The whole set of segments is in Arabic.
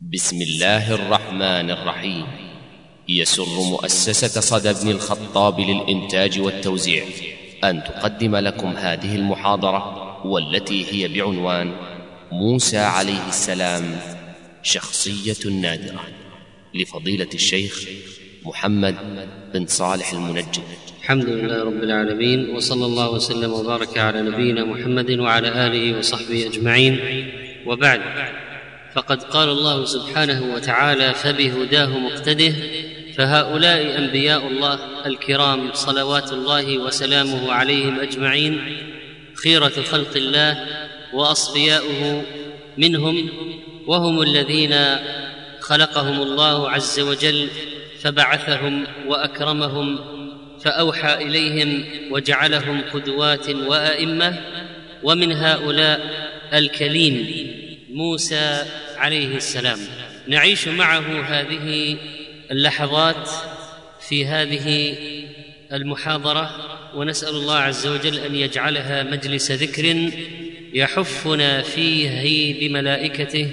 بسم الله الرحمن الرحيم. يسر مؤسسة صدى بن الخطاب للإنتاج والتوزيع أن تقدم لكم هذه المحاضرة، والتي هي بعنوان موسى عليه السلام شخصية نادرة، لفضيلة الشيخ محمد بن صالح المنجد. الحمد لله رب العالمين، وصلى الله وسلم وبارك على نبينا محمد وعلى آله وصحبه أجمعين، وبعد. فقد قال الله سبحانه وتعالى: فبهداه مقتده. فهؤلاء أنبياء الله الكرام صلوات الله وسلامه عليهم أجمعين، خيرة خلق الله وأصفياؤه منهم، وهم الذين خلقهم الله عز وجل فبعثهم وأكرمهم فأوحى إليهم وجعلهم قدوات وأئمة. ومن هؤلاء الكليم موسى عليه السلام. نعيش معه هذه اللحظات في هذه المحاضرة، ونسأل الله عز وجل أن يجعلها مجلس ذكر يحفنا فيه بملائكته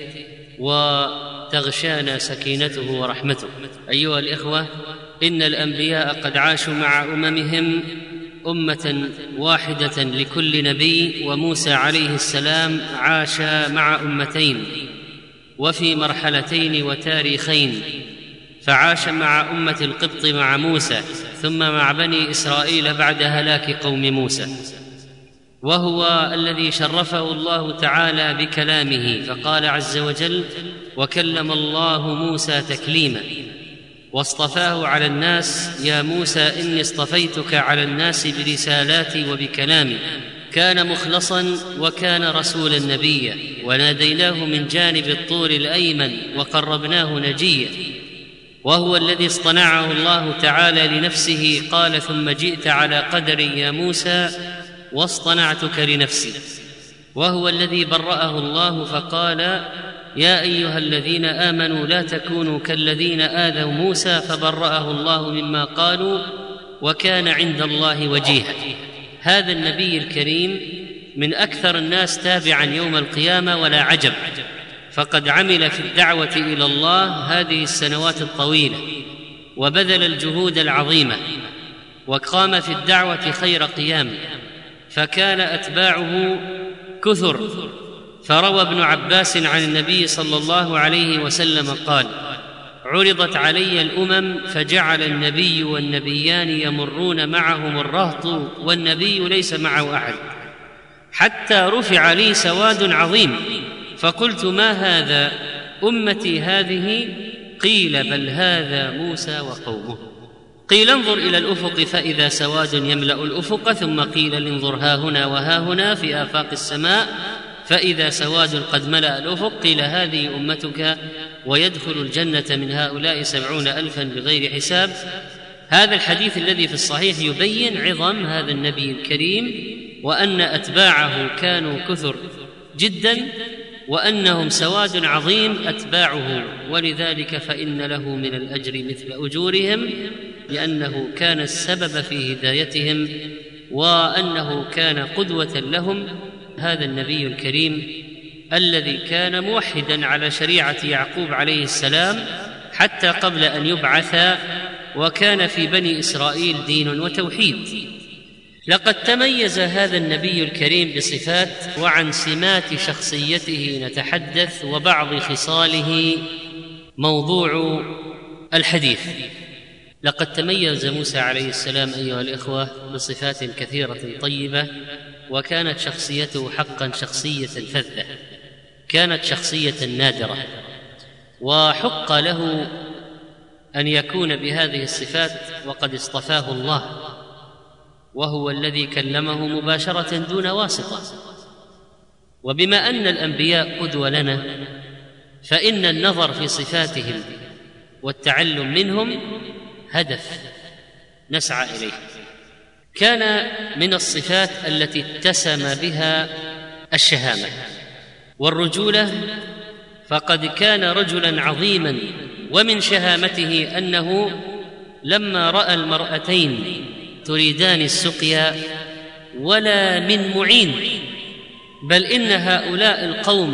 وتغشانا سكينته ورحمته. أيها الإخوة، إن الأنبياء قد عاشوا مع أممهم أمة واحدة لكل نبي، وموسى عليه السلام عاش مع أمتين وفي مرحلتين وتاريخين، فعاش مع أمة القبط مع موسى، ثم مع بني إسرائيل بعد هلاك قوم موسى، وهو الذي شرفه الله تعالى بكلامه، فقال عز وجل: وكلم الله موسى تكليما، واصطفاه على الناس: يا موسى إني اصطفيتك على الناس برسالاتي وبكلامي. كان مخلصا وكان رسولا نبيا، وناديناه من جانب الطور الأيمن وقربناه نجيا. وهو الذي اصطنعه الله تعالى لنفسه، قال: ثم جئت على قدر يا موسى واصطنعتك لنفسي. وهو الذي برأه الله فقال: يا أيها الذين آمنوا لا تكونوا كالذين آذوا موسى فبرأه الله مما قالوا وكان عند الله وجيها. هذا النبي الكريم من أكثر الناس تابعا يوم القيامة، ولا عجب، فقد عمل في الدعوة إلى الله هذه السنوات الطويلة، وبذل الجهود العظيمة، وقام في الدعوة خير قيام، فكان أتباعه كثر. فروى ابن عباس عن النبي صلى الله عليه وسلم قال: عرضت علي الأمم فجعل النبي والنبيان يمرون معهم الرهط، والنبي ليس معه أحد، حتى رفع لي سواد عظيم، فقلت: ما هذا؟ أمتي هذه؟ قيل: بل هذا موسى وقومه. قيل: انظر إلى الأفق فإذا سواد يملأ الأفق، ثم قيل: انظر ها هنا وها هنا في آفاق السماء فإذا سواد قد ملأ الأفق. قيل: هذه أمتك ويدخل الجنة من هؤلاء 70,000 بغير حساب. هذا الحديث الذي في الصحيح يبين عظم هذا النبي الكريم، وأن أتباعه كانوا كثر جدا، وأنهم سواد عظيم أتباعه، ولذلك فإن له من الأجر مثل أجورهم، لأنه كان السبب في هدايتهم، وأنه كان قدوة لهم. هذا النبي الكريم الذي كان موحدا على شريعة يعقوب عليه السلام حتى قبل أن يبعث، وكان في بني إسرائيل دين وتوحيد. لقد تميز هذا النبي الكريم بصفات، وعن سمات شخصيته نتحدث، وبعض خصاله موضوع الحديث. لقد تميز موسى عليه السلام أيها الإخوة بصفات كثيرة طيبة، وكانت شخصيته حقا شخصية فذة، كانت شخصية نادرة، وحق له أن يكون بهذه الصفات، وقد اصطفاه الله، وهو الذي كلمه مباشرة دون واسطة. وبما أن الأنبياء قدوة لنا، فإن النظر في صفاتهم والتعلم منهم هدف نسعى إليه. كان من الصفات التي اتسم بها الشهامة والرجولة، فقد كان رجلا عظيما، ومن شهامته أنه لما رأى المرأتين تريدان السقيا ولا من معين، بل إن هؤلاء القوم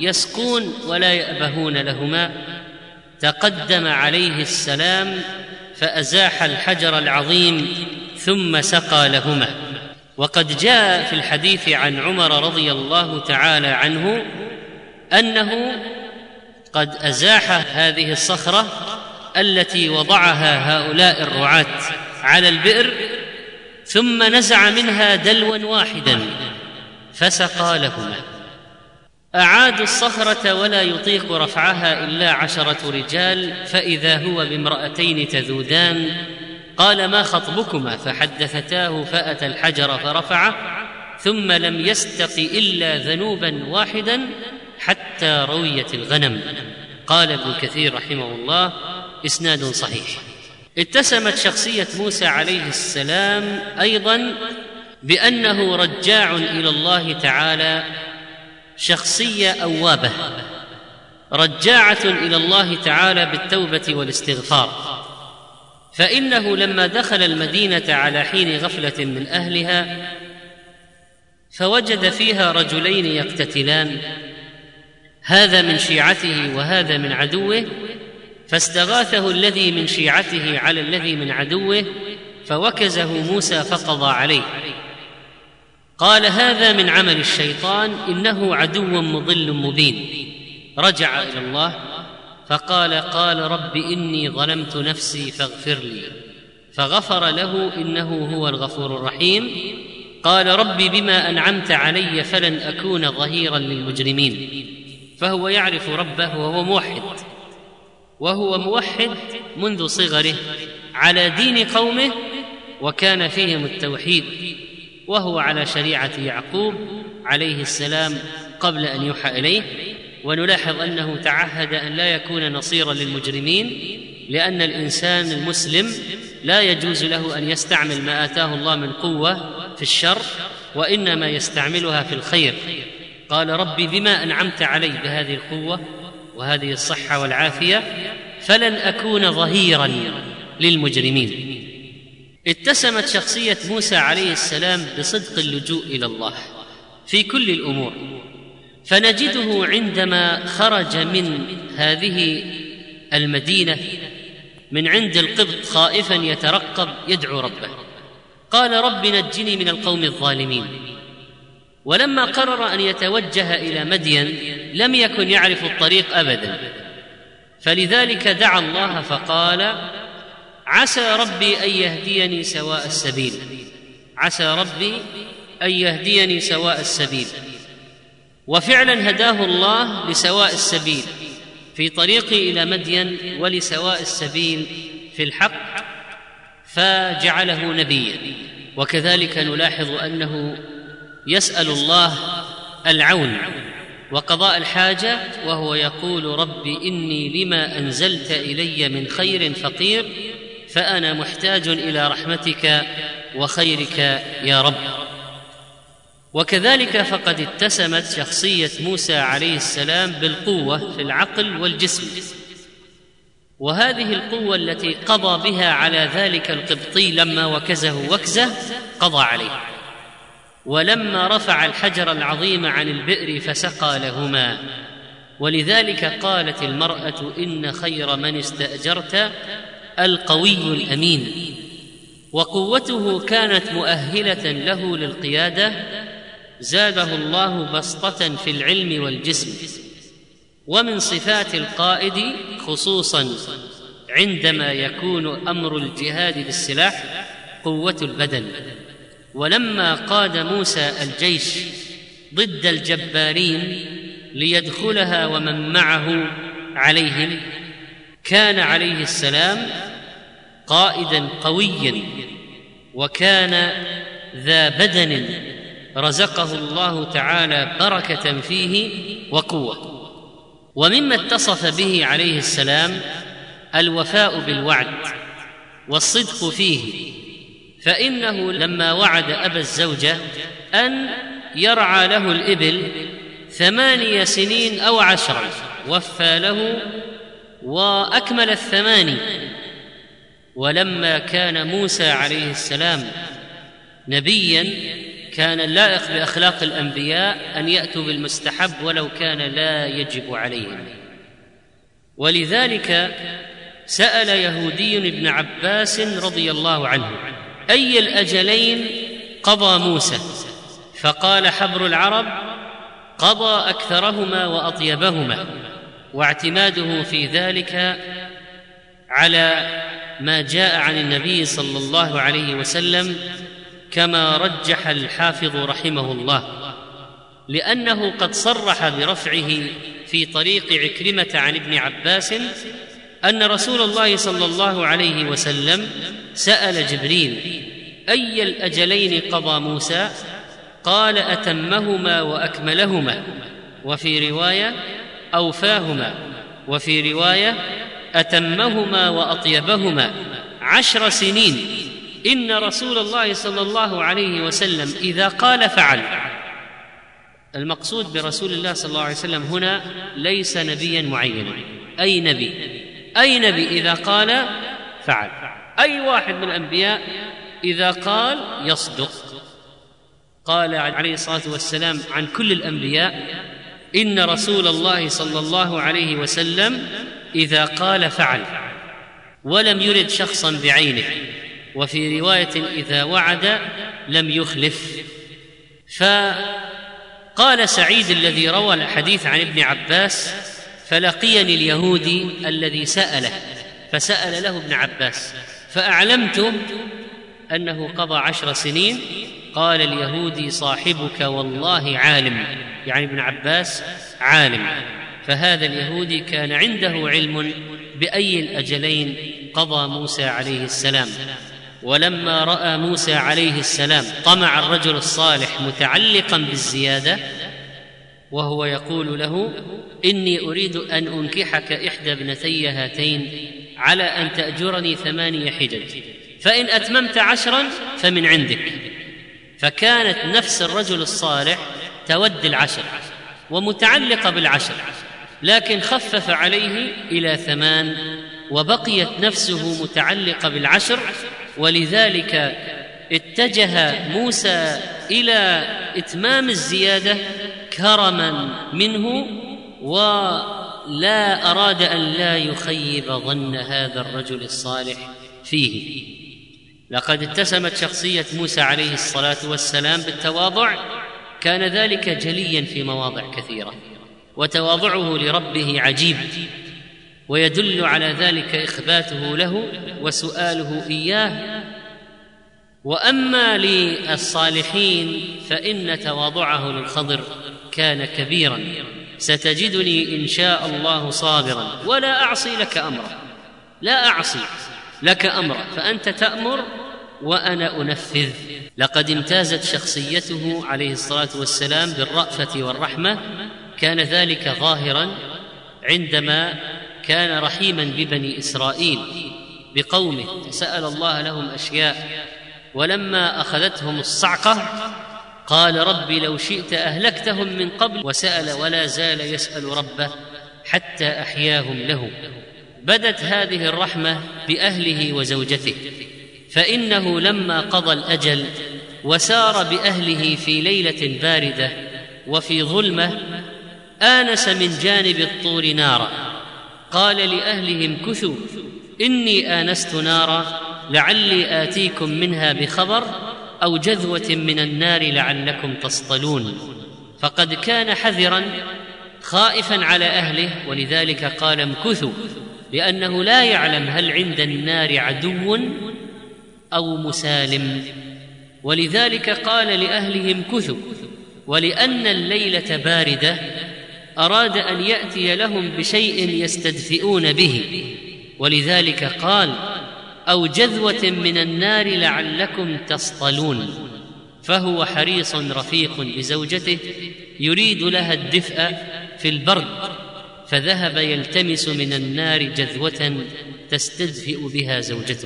يسقون ولا يأبهون لهما، تقدم عليه السلام فأزاح الحجر العظيم ثم سقى لهما. وقد جاء في الحديث عن عمر رضي الله تعالى عنه أنه قد أزاح هذه الصخرة التي وضعها هؤلاء الرعاة على البئر، ثم نزع منها دلوا واحدا فسقى لهما. أعادوا الصخرة ولا يطيق رفعها إلا 10 رجال، فإذا هو بامرأتين تذودان. قال: ما خطبكما؟ فحدثتاه، فأتى الحجر فرفعه، ثم لم يستق إلا ذنوبا واحدا حتى رويت الغنم. قال ابن كثير رحمه الله: إسناد صحيح. اتسمت شخصية موسى عليه السلام أيضا بأنه رجاع إلى الله تعالى، شخصية أوابة رجاعة إلى الله تعالى بالتوبة والاستغفار. فإنه لما دخل المدينة على حين غفلة من أهلها فوجد فيها رجلين يقتتلان، هذا من شيعته وهذا من عدوه، فاستغاثه الذي من شيعته على الذي من عدوه فوكزه موسى فقضى عليه. قال: هذا من عمل الشيطان، إنه عدو مضل مبين. رجع إلى الله فقال: رب إني ظلمت نفسي فاغفر لي، فغفر له إنه هو الغفور الرحيم. قال: رب بما أنعمت علي فلن أكون ظهيرا للمجرمين. فهو يعرف ربه وهو موحد منذ صغره على دين قومه، وكان فيهم التوحيد، وهو على شريعة يعقوب عليه السلام قبل أن يوحى إليه. ونلاحظ أنه تعهد أن لا يكون نصيرا للمجرمين، لأن الإنسان المسلم لا يجوز له أن يستعمل ما آتاه الله من قوة في الشر، وإنما يستعملها في الخير. قال: رب بما أنعمت علي بهذه القوة وهذه الصحة والعافية فلن أكون ظهيرا للمجرمين. اتسمت شخصية موسى عليه السلام بصدق اللجوء إلى الله في كل الأمور، فنجده عندما خرج من هذه المدينة من عند القبط خائفا يترقب يدعو ربه، قال: رب نجني من القوم الظالمين. ولما قرر أن يتوجه إلى مدين لم يكن يعرف الطريق أبدا، فلذلك دعا الله فقال: عسى ربي أن يهديني سواء السبيل. عسى ربي أن يهديني سواء السبيل. وفعلا هداه الله لسواء السبيل في طريقه إلى مدين، ولسواء السبيل في الحق، فجعله نبيا. وكذلك نلاحظ أنه يسأل الله العون وقضاء الحاجة، وهو يقول: رب إني لما أنزلت إلي من خير فقير، فأنا محتاج إلى رحمتك وخيرك يا رب. وكذلك فقد اتسمت شخصية موسى عليه السلام بالقوة في العقل والجسم، وهذه القوة التي قضى بها على ذلك القبطي لما وكزه وكزة قضى عليه. ولما رفع الحجر العظيم عن البئر فسقى لهما. ولذلك قالت المرأة: إن خير من استأجرت القوي الأمين. وقوته كانت مؤهلة له للقيادة، زاده الله بسطة في العلم والجسم. ومن صفات القائد خصوصا عندما يكون أمر الجهاد بالسلاح قوة البدن. ولما قاد موسى الجيش ضد الجبارين ليدخلها ومن معه عليهم، كان عليه السلام قائدا قويا، وكان ذا بدن رزقه الله تعالى بركة فيه وقوة. ومما اتصف به عليه السلام الوفاء بالوعد والصدق فيه، فإنه لما وعد أبا الزوجة أن يرعى له الإبل 8 سنين أو 10 وفى له وأكمل 8. ولما كان موسى عليه السلام نبيا كان اللائق بأخلاق الأنبياء أن يأتوا بالمستحب ولو كان لا يجب عليهم. ولذلك سأل يهودي ابن عباس رضي الله عنه: أي الأجلين قضى موسى؟ فقال حبر العرب: قضى أكثرهما وأطيبهما. واعتماده في ذلك على ما جاء عن النبي صلى الله عليه وسلم كما رجح الحافظ رحمه الله، لأنه قد صرح برفعه في طريق عكرمة عن ابن عباس أن رسول الله صلى الله عليه وسلم سأل جبريل: أي الأجلين قضى موسى؟ قال: أتمهما وأكملهما، وفي رواية أوفاهما، وفي رواية أتمهما وأطيبهما 10 سنين. إن رسول الله صلى الله عليه وسلم إذا قال فعل. المقصود برسول الله صلى الله عليه وسلم هنا ليس نبيا معينا، أي نبي إذا قال فعل. أي واحد من الأنبياء إذا قال يصدق. قال عليه الصلاة والسلام عن كل الأنبياء: إن رسول الله صلى الله عليه وسلم إذا قال فعل، ولم يرد شخصا بعينه. وفي رواية: إذا وعد لم يخلف. فقال سعيد الذي روى الحديث عن ابن عباس: فلقيني اليهودي الذي سأله، فسأل له ابن عباس فأعلمته أنه قضى 10 سنين. قال اليهودي: صاحبك والله عالم، يعني ابن عباس عالم. فهذا اليهودي كان عنده علم بأي الأجلين قضى موسى عليه السلام. ولما رأى موسى عليه السلام طمع الرجل الصالح متعلقا بالزيادة، وهو يقول له: إني أريد أن أنكحك إحدى ابنتي هاتين على أن تأجرني 8 حجج، فإن أتممت 10 فمن عندك. فكانت نفس الرجل الصالح تود 10 ومتعلقة 10، لكن خفف عليه إلى 8، وبقيت نفسه متعلقة 10. ولذلك اتجه موسى إلى إتمام الزيادة كرما منه، ولا أراد أن لا يخيب ظن هذا الرجل الصالح فيه. لقد اتسمت شخصية موسى عليه الصلاة والسلام بالتواضع، كان ذلك جليا في مواضع كثيرة، وتواضعه لربه عجيب، ويدل على ذلك إخباته له وسؤاله إياه. وأما للصالحين فإن تواضعه للخضر كان كبيرا: ستجدني إن شاء الله صابرا ولا أعصي لك أمرا. لا أعصي لك أمرا، فأنت تأمر وأنا أنفذ. لقد امتازت شخصيته عليه الصلاة والسلام بالرأفة والرحمة، كان ذلك ظاهرا عندما كان رحيما ببني إسرائيل بقومه، سأل الله لهم أشياء، ولما أخذتهم الصعقة قال: رب لو شئت أهلكتهم من قبل، وسأل ولا زال يسأل ربه حتى أحياهم له. بدت هذه الرحمة بأهله وزوجته، فإنه لما قضى الأجل وسار بأهله في ليلة باردة وفي ظلمة آنس من جانب الطور نارا، قال لأهلهم: كثوا إني آنست نارا لعلي آتيكم منها بخبر أو جذوة من النار لعلكم تصطلون. فقد كان حذرا خائفا على أهله، ولذلك قال: امكثوا، لأنه لا يعلم هل عند النار عدو أو مسالم. ولذلك قال لأهلهم: كثوا. ولأن الليلة باردة أراد أن يأتي لهم بشيء يستدفئون به، ولذلك قال: أو جذوة من النار لعلكم تصطلون. فهو حريص رفيق بزوجته يريد لها الدفء في البرد، فذهب يلتمس من النار جذوة تستدفئ بها زوجته.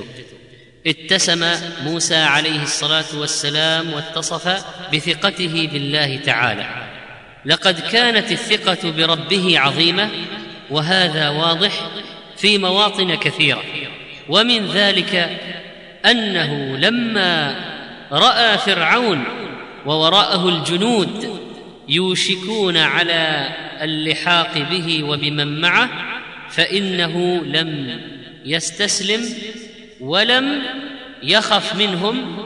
اتسم موسى عليه الصلاة والسلام واتصف بثقته بالله تعالى. لقد كانت الثقة بربه عظيمة، وهذا واضح في مواطن كثيرة. ومن ذلك أنه لما رأى فرعون ووراءه الجنود يوشكون على اللحاق به وبمن معه، فإنه لم يستسلم ولم يخف منهم،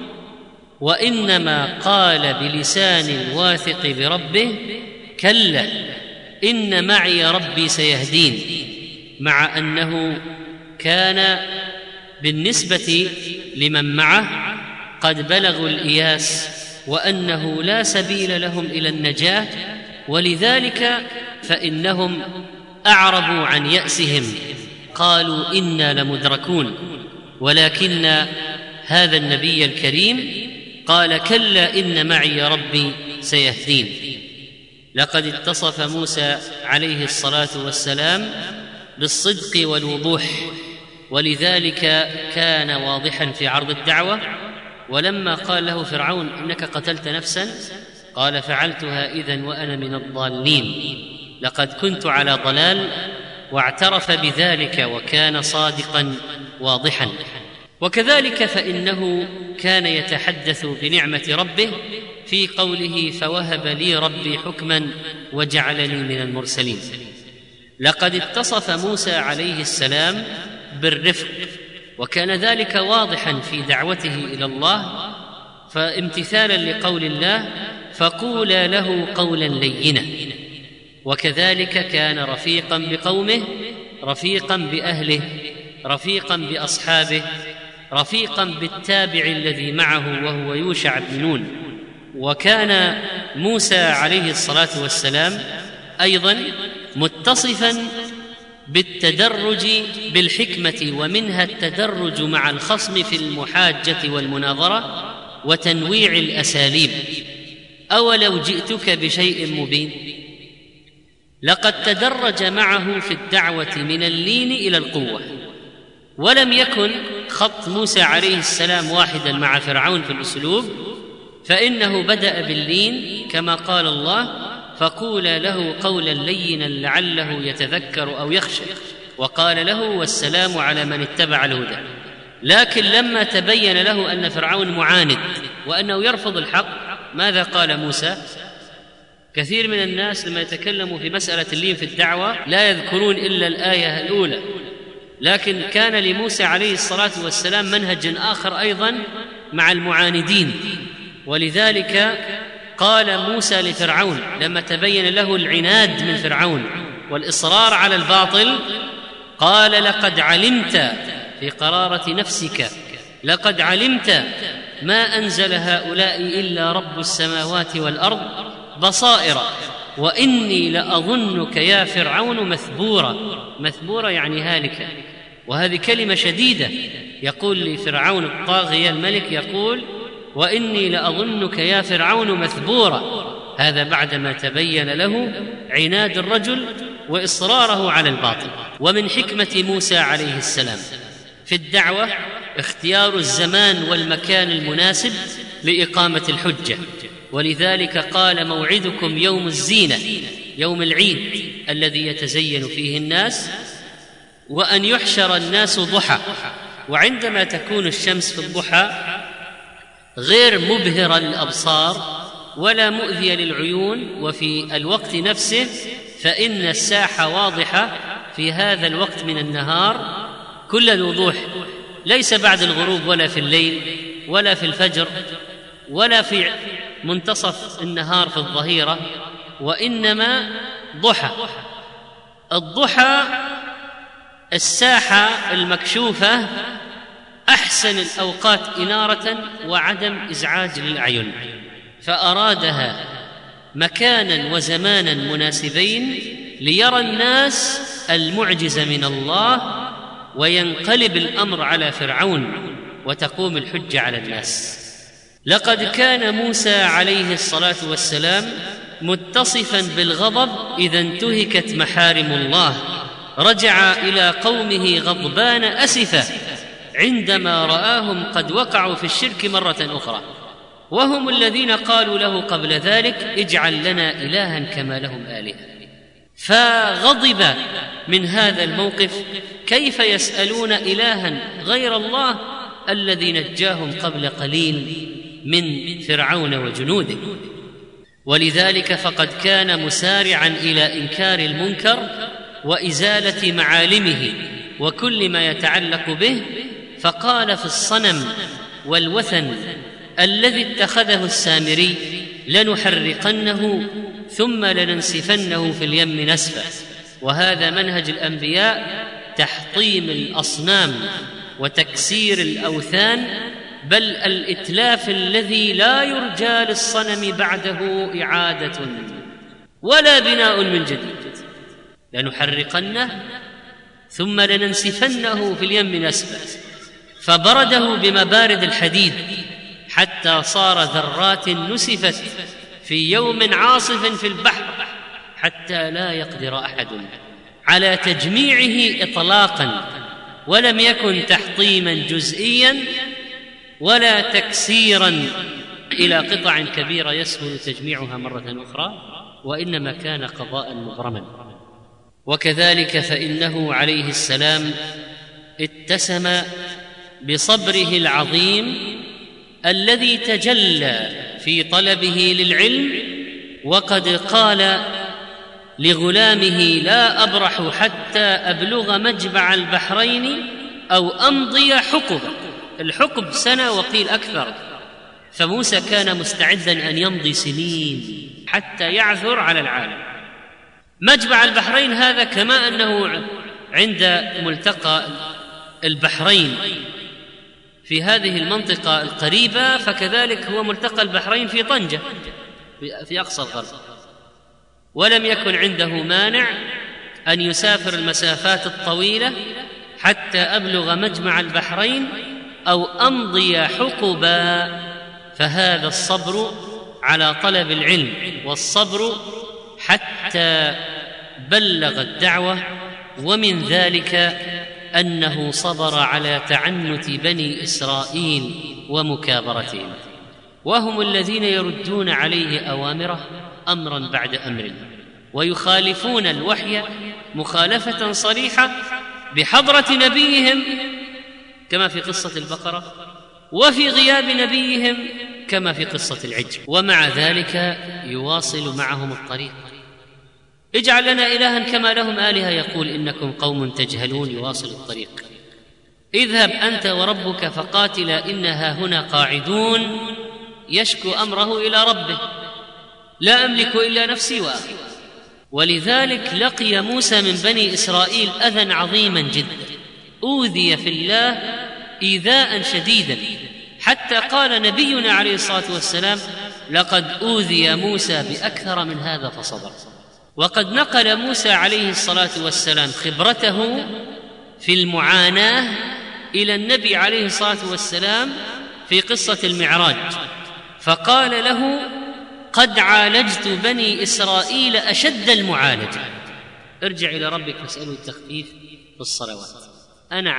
وإنما قال بلسان واثق بربه: كلا إن معي ربي سيهدين، مع أنه كان بالنسبة لمن معه قد بلغوا الإياس وأنه لا سبيل لهم إلى النجاة، ولذلك فإنهم أعربوا عن يأسهم، قالوا إنا لمدركون. ولكن هذا النبي الكريم قال: كلا إن معي ربي سيهدين. لقد اتصف موسى عليه الصلاة والسلام بالصدق والوضوح، ولذلك كان واضحا في عرض الدعوة. ولما قال له فرعون: إنك قتلت نفسا، قال: فعلتها إذن وأنا من الضالين، لقد كنت على ضلال، واعترف بذلك وكان صادقا واضحا. وكذلك فإنه كان يتحدث بنعمة ربه في قوله: فوهب لي ربي حكما وجعلني من المرسلين. لقد اتصف موسى عليه السلام بالرفق، وكان ذلك واضحا في دعوته إلى الله، فامتثالا لقول الله: فقولا له قولا لينا. وكذلك كان رفيقا بقومه، رفيقا بأهله، رفيقا بأصحابه، رفيقا بالتابع الذي معه وهو يوشع بن نون. وكان موسى عليه الصلاة والسلام أيضا متصفا بالتدرج بالحكمة، ومنها التدرج مع الخصم في المحاجة والمناظرة وتنويع الأساليب. أولو جئتك بشيء مبين. لقد تدرج معه في الدعوة من اللين إلى القوة، ولم يكن خط موسى عليه السلام واحدا مع فرعون في الأسلوب، فإنه بدأ باللين كما قال الله: فقولا له قولا لينا لعله يتذكر أو يخشى، وقال له: والسلام على من اتبع الهدى. لكن لما تبين له أن فرعون معاند وأنه يرفض الحق، ماذا قال موسى؟ كثير من الناس لما يتكلموا في مسألة اللين في الدعوة لا يذكرون إلا الآية الأولى، لكن كان لموسى عليه الصلاة والسلام منهج آخر أيضا مع المعاندين. ولذلك قال موسى لفرعون لما تبين له العناد من فرعون والإصرار على الباطل، قال: لقد علمت، في قرارة نفسك، لقد علمت ما أنزل هؤلاء إلا رب السماوات والأرض بصائر، وإني لأظنك يا فرعون مثبورا. مثبورا يعني هالكا، وهذه كلمة شديدة. يقول لفرعون الطاغية الملك، يقول: وإني لأظنك يا فرعون مثبورا. هذا بعدما تبين له عناد الرجل وإصراره على الباطل. ومن حكمة موسى عليه السلام في الدعوة اختيار الزمان والمكان المناسب لإقامة الحجة، ولذلك قال: موعدكم يوم الزينة، يوم العيد الذي يتزين فيه الناس، وأن يحشر الناس ضحى. وعندما تكون الشمس في الضحى غير مبهرة للأبصار ولا مؤذية للعيون، وفي الوقت نفسه فإن الساحة واضحة في هذا الوقت من النهار كل الوضوح، ليس بعد الغروب ولا في الليل ولا في الفجر ولا في منتصف النهار في الظهيرة، وإنما ضحى. الضحى الساحة المكشوفة أحسن الأوقات إنارة وعدم إزعاج للأعين، فأرادها مكانا وزمانا مناسبين ليرى الناس المعجزة من الله، وينقلب الأمر على فرعون وتقوم الحجة على الناس. لقد كان موسى عليه الصلاة والسلام متصفا بالغضب إذا انتهكت محارم الله، رجع إلى قومه غضبان أسفا عندما رآهم قد وقعوا في الشرك مرة أخرى، وهم الذين قالوا له قبل ذلك: اجعل لنا إلها كما لهم آلهة. فغضب من هذا الموقف. كيف يسألون إلها غير الله الذي نجاهم قبل قليل من فرعون وجنوده. ولذلك فقد كان مسارعا إلى إنكار المنكر وإزالة معالمه وكل ما يتعلق به، فقال في الصنم والوثن الذي اتخذه السامري: لنحرقنه ثم لننسفنه في اليم نسفا. وهذا منهج الأنبياء: تحطيم الأصنام وتكسير الأوثان، بل الإتلاف الذي لا يرجى للصنم بعده إعادة ولا بناء من جديد. لنحرقنه ثم لننسفنه في اليم نسفا، فبرده بمبارد الحديد حتى صار ذرات نسفت في يوم عاصف في البحر، حتى لا يقدر أحد على تجميعه إطلاقا، ولم يكن تحطيما جزئيا ولا تكسيرا إلى قطع كبيرة يسهل تجميعها مرة أخرى، وإنما كان قضاء مبرما. وكذلك فإنه عليه السلام اتسم بصبره العظيم الذي تجلى في طلبه للعلم، وقد قال لغلامه: لا أبرح حتى أبلغ مجمع البحرين أو أمضي حقبة. الحقب سنة وقيل أكثر، فموسى كان مستعدا أن يمضي سنين حتى يعثر على العالم. مجمع البحرين هذا كما أنه عند ملتقى البحرين في هذه المنطقة القريبة، فكذلك هو ملتقى البحرين في طنجة في أقصى الغرب، ولم يكن عنده مانع أن يسافر المسافات الطويلة حتى أبلغ مجمع البحرين أو أمضي حقبا. فهذا الصبر على طلب العلم، والصبر حتى بلغ الدعوة. ومن ذلك أنه صبر على تعنت بني إسرائيل ومكابرتهم، وهم الذين يردون عليه أوامره أمرا بعد أمر، ويخالفون الوحي مخالفة صريحة بحضرة نبيهم كما في قصة البقرة، وفي غياب نبيهم كما في قصة العجل. ومع ذلك يواصل معهم الطريق: اجعل لنا إلها كما لهم آلهة، يقول إنكم قوم تجهلون. يواصل الطريق: اذهب أنت وربك فقاتلا إنها هنا قاعدون. يشكو أمره إلى ربه: لا أملك إلا نفسي وأخي. ولذلك لقي موسى من بني إسرائيل أذى عظيما جدا، أوذي في الله إيذاء شديدا، حتى قال نبينا عليه الصلاة والسلام: لقد أوذي موسى بأكثر من هذا فصبر. وقد نقل موسى عليه الصلاة والسلام خبرته في المعاناة إلى النبي عليه الصلاة والسلام في قصة المعراج، فقال له: قد عالجت بني إسرائيل أشد المعالجة. ارجع إلى ربك فاسأله التخفيف في الصلوات. أنا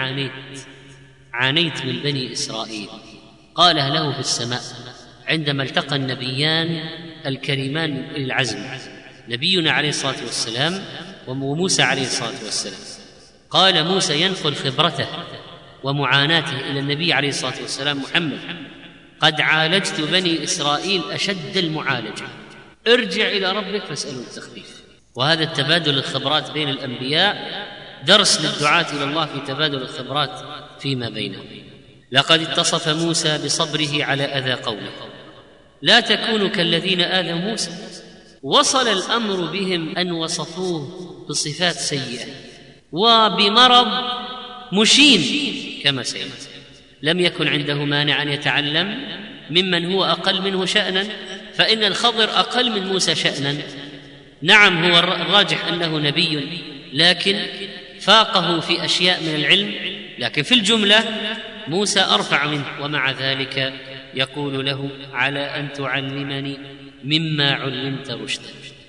عانيت من بني إسرائيل. قالها له في السماء عندما التقى النبيان الكريمان العزم، نبينا عليه الصلاة والسلام وموسى عليه الصلاة والسلام. قال موسى ينقل خبرته ومعاناته إلى النبي عليه الصلاة والسلام محمد: قد عالجت بني إسرائيل أشد المعالجة، ارجع إلى ربك فاسأله التخفيف. وهذا التبادل الخبرات بين الأنبياء درس للدعاة إلى الله في تبادل الخبرات فيما بينهم. لقد اتصف موسى بصبره على أذى قومه: لا تكونوا كالذين آذوا موسى. وصل الأمر بهم أن وصفوه بصفات سيئة وبمرض مشين كما سيأتي. لم يكن عنده مانع أن يتعلم ممن هو أقل منه شأنا، فإن الخضر أقل من موسى شأنا. نعم هو الراجح أنه نبي، لكن فاقه في أشياء من العلم، لكن في الجملة موسى أرفع منه. ومع ذلك يقول له: على أن تعلمني مما علمت رشدا.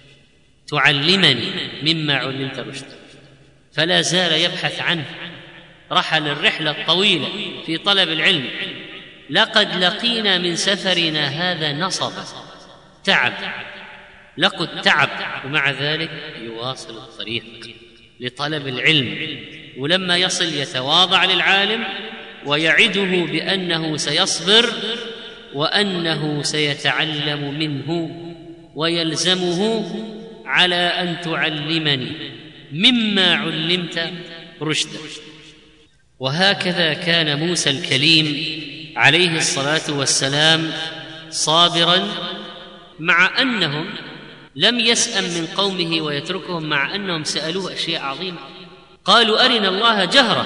تعلمني مما علمت رشدا. فلا زال يبحث عنه، رحل الرحلة الطويلة في طلب العلم. لقد لقينا من سفرنا هذا نصب، تعب، لقد تعب، ومع ذلك يواصل الطريق لطلب العلم. ولما يصل يتواضع للعالم ويعده بأنه سيصبر وأنه سيتعلم منه ويلزمه على أن تعلمني مما علمت رشدا. وهكذا كان موسى الكليم عليه الصلاة والسلام صابرا، مع أنهم لم يسأم من قومه ويتركهم، مع أنهم سألوه أشياء عظيمة. قالوا أرنا الله جهرة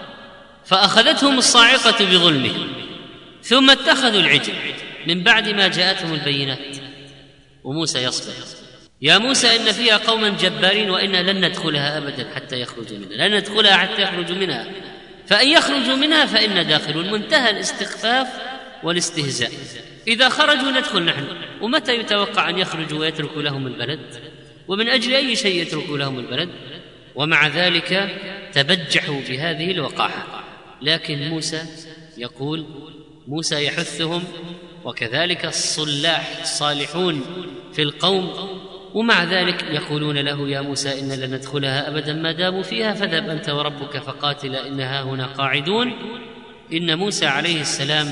فأخذتهم الصاعقة بظلمهم، ثم اتخذوا العجل من بعد ما جاءتهم البينات. وموسى يصبر: يا موسى إن فيها قوما جبارين وإنا لن ندخلها أبدا حتى يخرجوا منها، لن ندخلها حتى يخرجوا منها، فإن يخرجوا منها فإنا داخلون. منتهى الاستخفاف والاستهزاء. إذا خرجوا ندخل نحن، ومتى يتوقع أن يخرجوا ويتركوا لهم البلد؟ ومن أجل أي شيء يتركوا لهم البلد؟ ومع ذلك تبجحوا بهذه الوقاحة. لكن موسى يقول، موسى يحثهم، وكذلك الصلاح الصالحون في القوم، ومع ذلك يقولون له: يا موسى إن لن ندخلها أبدا ما داموا فيها، فاذهب أنت وربك فقاتلا إنها هنا قاعدون. إن موسى عليه السلام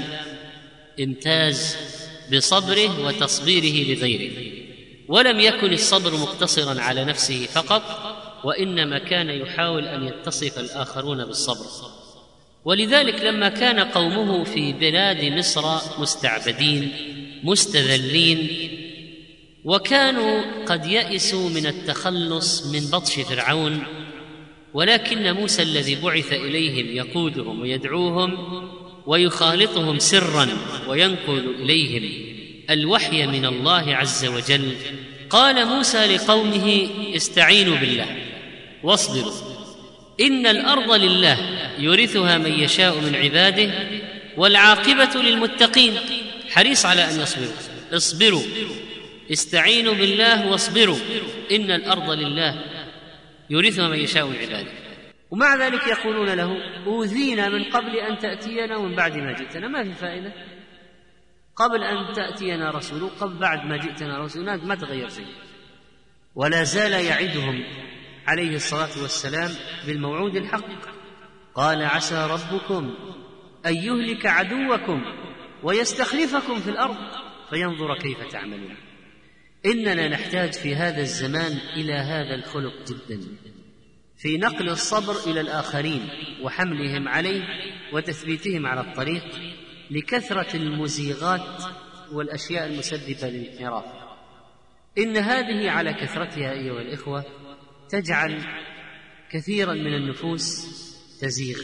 امتاز بصبره وتصبيره لغيره، ولم يكن الصبر مقتصرا على نفسه فقط، وإنما كان يحاول أن يتصف الآخرون بالصبر. ولذلك لما كان قومه في بلاد مصر مستعبدين مستذلين، وكانوا قد يئسوا من التخلص من بطش فرعون، ولكن موسى الذي بعث إليهم يقودهم ويدعوهم ويخالطهم سرا وينقل إليهم الوحي من الله عز وجل، قال موسى لقومه: استعينوا بالله واصبروا إن الأرض لله يورثها من يشاء من عباده والعاقبة للمتقين. حريص على أن يصبروا. اصبروا، استعينوا بالله واصبروا إن الأرض لله يورثها من يشاء من عباده. ومع ذلك يقولون له: أوذينا من قبل أن تأتينا ومن بعد ما جئتنا. ما في فائدة، قبل أن تأتينا رسول، قبل بعد ما جئتنا رسول، ما تغير شيء. ولا زال يعدهم عليه الصلاة والسلام بالموعود الحق. قال: عسى ربكم أن يهلك عدوكم ويستخلفكم في الأرض فينظر كيف تعملون. إننا نحتاج في هذا الزمان إلى هذا الخلق جدا، في نقل الصبر إلى الآخرين وحملهم عليه وتثبيتهم على الطريق، لكثرة المزيغات والأشياء المسببة للانحراف. إن هذه على كثرتها أيها الإخوة تجعل كثيرا من النفوس تزيغ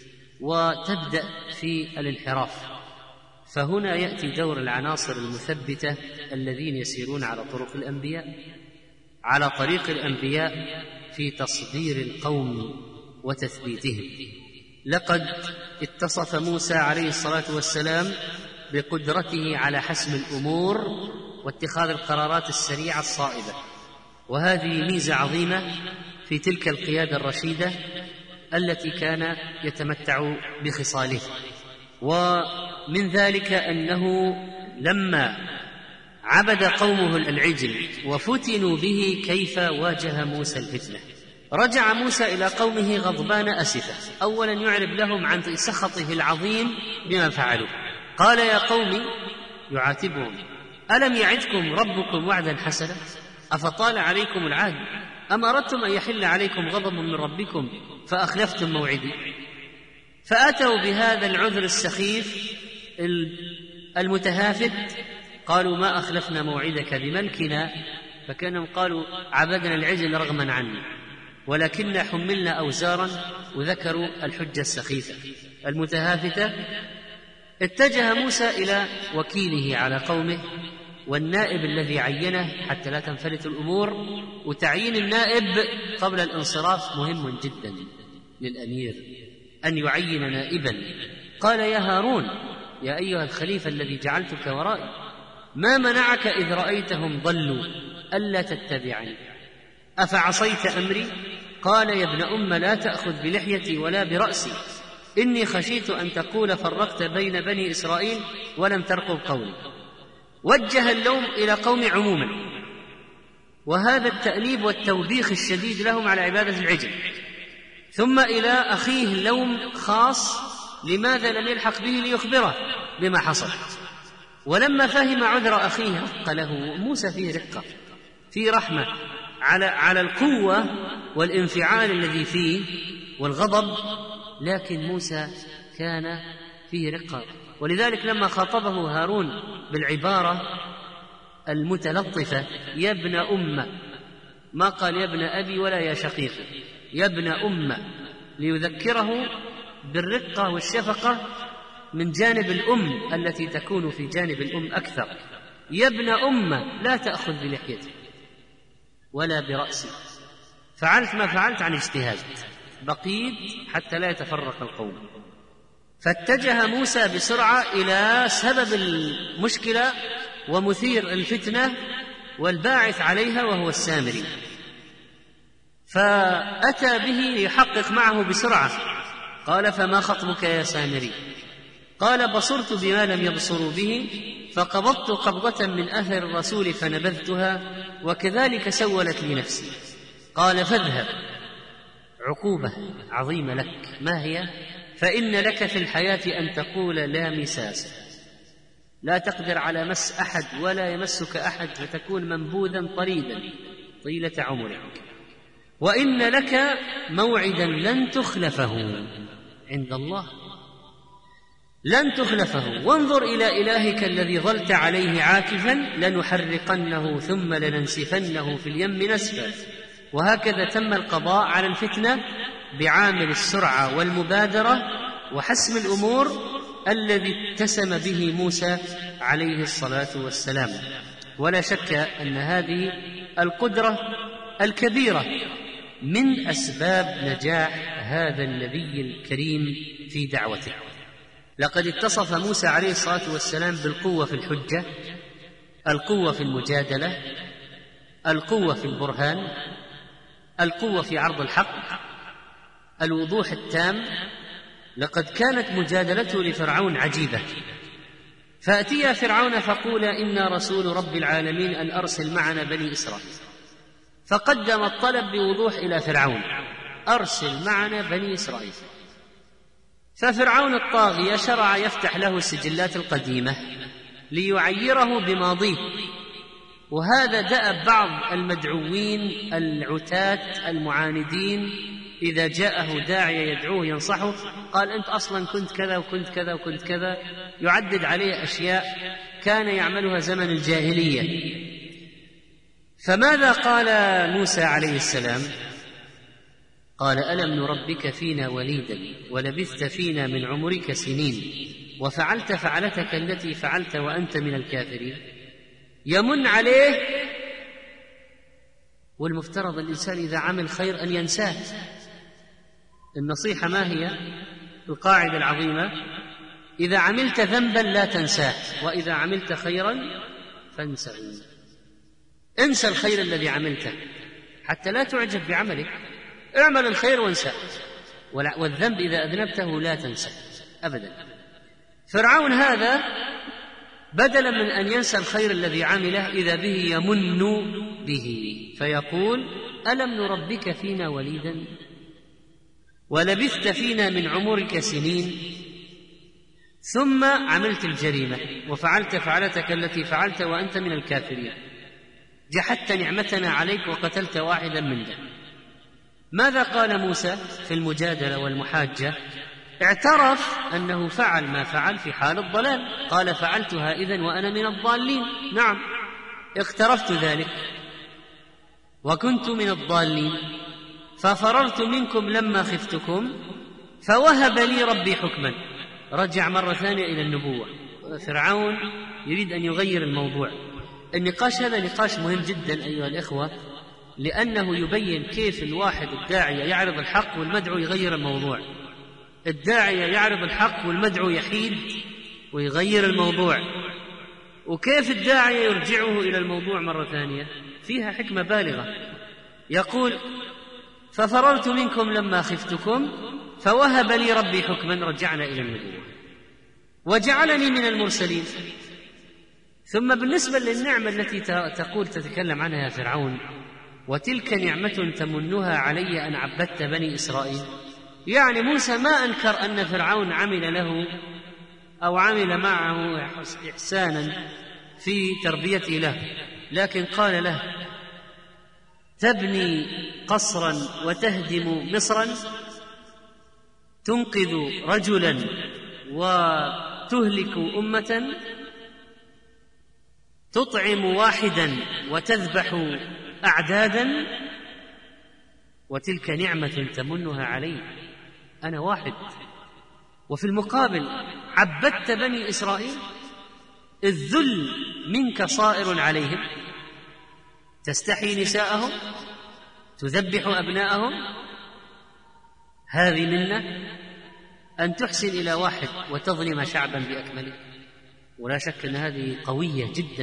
وتبدأ في الانحراف. فهنا يأتي دور العناصر المثبتة الذين يسيرون على طرق الأنبياء، على طريق الأنبياء في تصدير القوم وتثبيتهم. لقد اتصف موسى عليه الصلاة والسلام بقدرته على حسم الأمور واتخاذ القرارات السريعة الصائبة، وهذه ميزة عظيمة في تلك القيادة الرشيدة التي كان يتمتع بخصاله. ومن ذلك أنه لما عبد قومه العجل وفتنوا به كيف واجه موسى الفتنة. رجع موسى إلى قومه غضبان أسفا، أولا يعرب لهم عن سخطه العظيم بما فعلوا. قال: يا قوم، يعاتبهم: ألم يعدكم ربكم وعدا حسنا أفطال عليكم العهد أم أردتم أن يحل عليكم غضب من ربكم فأخلفتم موعدي؟ فأتوا بهذا العذر السخيف المتهافت. قالوا: ما أخلفنا موعدك بملكنا، فكانهم قالوا: عبدنا العجل رغما عنا، ولكن حملنا أوزارا، وذكروا الحجة السخيفة المتهافتة. اتجه موسى إلى وكيله على قومه والنائب الذي عينه حتى لا تنفلت الأمور. وتعيين النائب قبل الانصراف مهم جدا للأمير، أن يعين نائبا. قال: يا هارون، يا أيها الخليفة الذي جعلتك ورائي، ما منعك إذ رأيتهم ضلوا ألا تتبعني أفعصيت أمري؟ قال: يا ابن أم، لا تأخذ بلحيتي ولا برأسي، إني خشيت أن تقول فرقت بين بني إسرائيل ولم ترقب قولي. وجه اللوم إلى قوم عموما، وهذا التأنيب والتوبيخ الشديد لهم على عبادة العجل. ثم إلى أخيه اللوم خاص، لماذا لم يلحق به ليخبره بما حصل؟ ولما فهم عذر أخيه رق له. موسى فيه رقة، فيه رحمة على القوة والانفعال الذي فيه والغضب، لكن موسى كان فيه رقة. ولذلك لما خاطبه هارون بالعبارة المتلطفة يا ابن أمة، ما قال يا ابن أبي ولا يا شقيقي، يا ابن أمة، ليذكره بالرقة والشفقة من جانب الأم التي تكون في جانب الأم أكثر. يا ابن أمة لا تأخذ بلحيتي ولا برأسي، فعلت ما فعلت عن اجتهاد، بقيت حتى لا يتفرق القوم. فاتجه موسى بسرعة إلى سبب المشكلة ومثير الفتنة والباعث عليها، وهو السامري، فأتى به يحقق معه بسرعة. قال فما خطبك يا سامري؟ قال بصرت بما لم يبصروا به، فقبضت قبضة من أثر الرسول فنبذتها، وكذلك سولت لي نفسي. قال فاذهب، عقوبة عظيمة لك، ما هي؟ فإن لك في الحياة أن تقول لا مساس، لا تقدر على مس أحد ولا يمسك أحد، فتكون منبوذا طريدا طيلة عمرك. وإن لك موعدا لن تخلفه عند الله، لن تخلفه، وانظر إلى إلهك الذي ظلت عليه عاكفا، لنحرقنه ثم لننسفنه في اليم نسفا. وهكذا تم القضاء على الفتنة بعامل السرعة والمبادرة وحسم الأمور الذي اتسم به موسى عليه الصلاة والسلام. ولا شك أن هذه القدرة الكبيرة من أسباب نجاح هذا النبي الكريم في دعوته. لقد اتصف موسى عليه الصلاة والسلام بالقوة في الحجة، القوة في المجادلة، القوة في البرهان، القوة في عرض الحق، الوضوح التام. لقد كانت مجادلته لفرعون عجيبة. فأتيا فرعون فقولا إنا رسول رب العالمين أن أرسل معنا بني إسرائيل. فقدم الطلب بوضوح إلى فرعون، أرسل معنا بني إسرائيل. ففرعون الطاغية شرع يفتح له السجلات القديمة ليعيره بماضيه. وهذا دأب بعض المدعوين العتاة المعاندين، إذا جاءه داعية يدعوه ينصحه قال أنت أصلا كنت كذا وكنت كذا وكنت كذا، يعدد عليه أشياء كان يعملها زمن الجاهلية. فماذا قال موسى عليه السلام؟ قال ألم نربك فينا وليدا ولبثت فينا من عمرك سنين وفعلت فعلتك التي فعلت وأنت من الكافرين. يمن عليه، والمفترض الإنسان إذا عمل خير أن ينساه. النصيحة ما هي؟ القاعدة العظيمة: إذا عملت ذنبا لا تنساه، وإذا عملت خيرا فانسه. انسى الخير الذي عملته حتى لا تعجب بعملك، اعمل الخير وانساه، والذنب إذا أذنبته لا تنسى أبدا. فرعون هذا بدلا من أن ينسى الخير الذي عمله إذا به يمن به، فيقول ألم نربك فينا وليدا ولبثت فينا من عمرك سنين ثم عملت الجريمة وفعلت فعلتك التي فعلت وأنت من الكافرين، جحدت نعمتنا عليك وقتلت واحدا منا. ماذا قال موسى في المجادلة والمحاجة؟ اعترف أنه فعل ما فعل في حال الضلال، قال فعلتها إذن وأنا من الضالين. نعم، اقترفت ذلك وكنت من الضالين، ففررت منكم لما خفتكم فوهب لي ربي حكما. رجع مرة ثانية إلى النبوة. فرعون يريد أن يغير الموضوع. النقاش هذا نقاش مهم جدا أيها الإخوة، لأنه يبين كيف الواحد الداعية يعرض الحق والمدعو يغير الموضوع. الداعية يعرض الحق والمدعو يحيد ويغير الموضوع، وكيف الداعية يرجعه إلى الموضوع مرة ثانية. فيها حكمة بالغة. يقول ففررت منكم لما خفتكم فوهب لي ربي حكما، رجعنا إلى النبوة، وجعلني من المرسلين. ثم بالنسبة للنعمة التي تتكلم عنها يا فرعون، وتلك نعمة تمنها علي أن عبدت بني إسرائيل، يعني موسى ما أنكر أن فرعون عمل له أو عمل معه إحسانا في تربيته له، لكن قال له: تبني قصرا وتهدم مصرا، تنقذ رجلا وتهلك أمة، تطعم واحدا وتذبح أعدادا، وتلك نعمة تمنها علي، أنا واحد، وفي المقابل عبدت بني إسرائيل، الذل منك صائر عليهم، تستحيي نساءهم، تذبح أبناءهم. هذه منة أن تحسن إلى واحد وتظلم شعبا بأكمله. ولا شك أن هذه قوية جدا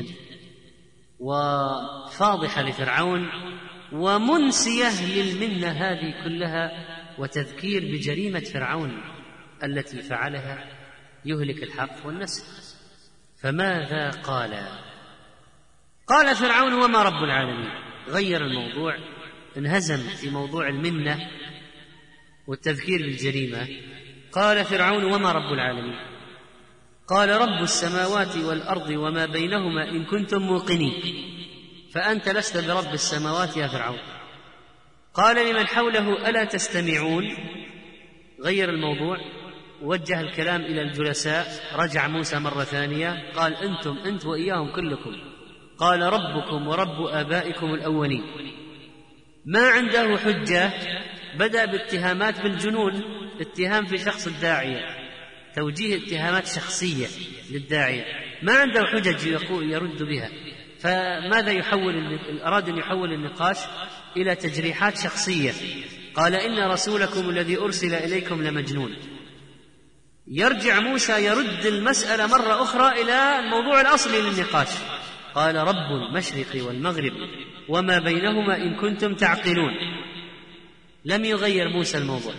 وفاضحة لفرعون، ومنسية للمنة هذه كلها، وتذكير بجريمة فرعون التي فعلها، يهلك الحق والنسل. فماذا قال؟ قال فرعون: وما رب العالمين. غير الموضوع، انهزم في موضوع المنة والتذكير بالجريمة. قال فرعون: وما رب العالمين؟ قال: رب السماوات والأرض وما بينهما إن كنتم موقنين. فأنت لست برب السماوات يا فرعون. قال لمن حوله: ألا تستمعون؟ غير الموضوع، وجه الكلام إلى الجلساء. رجع موسى مرة ثانية، قال: أنت وإياهم كلكم. قال: ربكم ورب آبائكم الأولين. ما عنده حجة، بدأ باتهامات بالجنون، اتهام في شخص الداعية، توجيه اتهامات شخصية للداعية، ما عنده حجج يرد بها. فماذا يحول؟ أراد أن يحول النقاش إلى تجريحات شخصية. قال: إن رسولكم الذي أرسل إليكم لمجنون. يرجع موسى يرد المسألة مرة أخرى إلى الموضوع الأصلي للنقاش. قال: رب المشرق والمغرب وما بينهما إن كنتم تعقلون. لم يغير موسى الموضوع.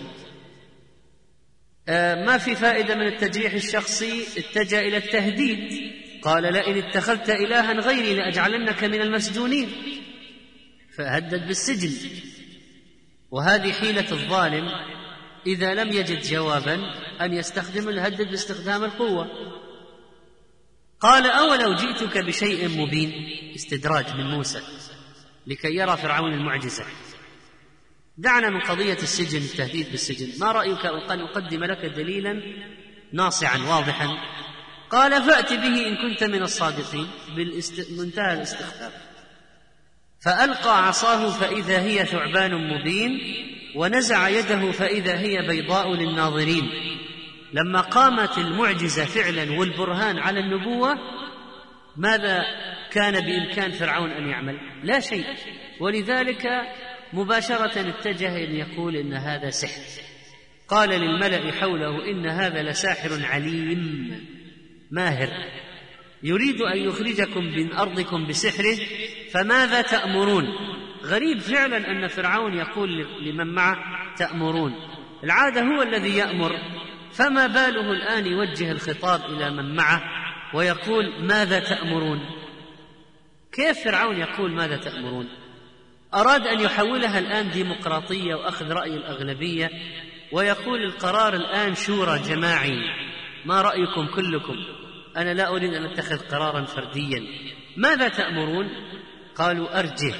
ما في فائدة من التجريح الشخصي، اتجه إلى التهديد. قال: لئن اتخذت إلها غيري لأجعلنك من المسجونين. فهدد بالسجن. وهذه حيلة الظالم إذا لم يجد جوابا أن يستخدم الهدد باستخدام القوة. قال: أولو جئتك بشيء مبين. استدراج من موسى لكي يرى فرعون المعجزة. دعنا من قضية السجن، التهديد بالسجن. ما رأيك أن أقدم لك دليلا ناصعا واضحا؟ قال: فأت به إن كنت من الصادقين. بمنتهى الاستخفاف. فألقى عصاه فإذا هي ثعبان مبين، ونزع يده فإذا هي بيضاء للناظرين. لما قامت المعجزة فعلا والبرهان على النبوة، ماذا كان بإمكان فرعون أن يعمل؟ لا شيء. ولذلك مباشرة اتجه أن يقول إن هذا سحر. قال للملأ حوله: إن هذا لساحر عليم ماهر، يريد أن يخرجكم من أرضكم بسحره، فماذا تأمرون؟ غريب فعلا أن فرعون يقول لمن معه: تأمرون. العادة هو الذي يأمر، فما باله الآن يوجه الخطاب إلى من معه ويقول: ماذا تأمرون؟ كيف فرعون يقول ماذا تأمرون؟ أراد أن يحولها الآن ديمقراطية وأخذ رأي الأغلبية، ويقول القرار الآن شورى جماعي، ما رأيكم كلكم؟ أنا لا أريد أن أتخذ قرارا فرديا. ماذا تأمرون؟ قالوا: أرجه،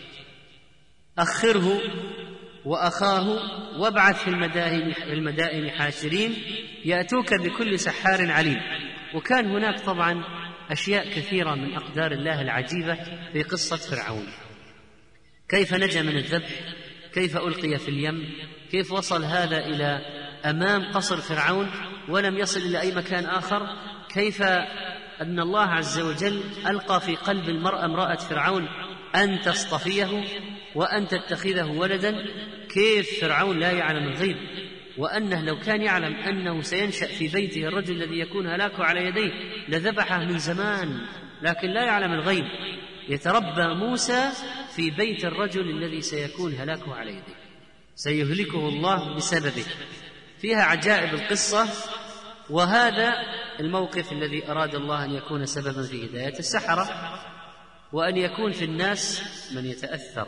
أخره وأخاه، وابعث في المدائن حاشرين يأتوك بكل سحار عليم. وكان هناك طبعا أشياء كثيرة من أقدار الله العجيبة في قصة فرعون. كيف نجا من الذبح، كيف ألقي في اليم، كيف وصل هذا إلى أمام قصر فرعون ولم يصل إلى أي مكان آخر، كيف أن الله عز وجل ألقى في قلب المرأة امرأة فرعون أن تصطفيه وأن تتخذه ولدا. كيف فرعون لا يعلم الغيب، وأنه لو كان يعلم أنه سينشأ في بيته الرجل الذي يكون هلاكه على يديه لذبحه من زمان، لكن لا يعلم الغيب. يتربى موسى في بيت الرجل الذي سيكون هلاكه على يديه، سيهلكه الله بسببه. فيها عجائب القصة. وهذا الموقف الذي أراد الله أن يكون سببا في هداية السحرة، وأن يكون في الناس من يتأثر.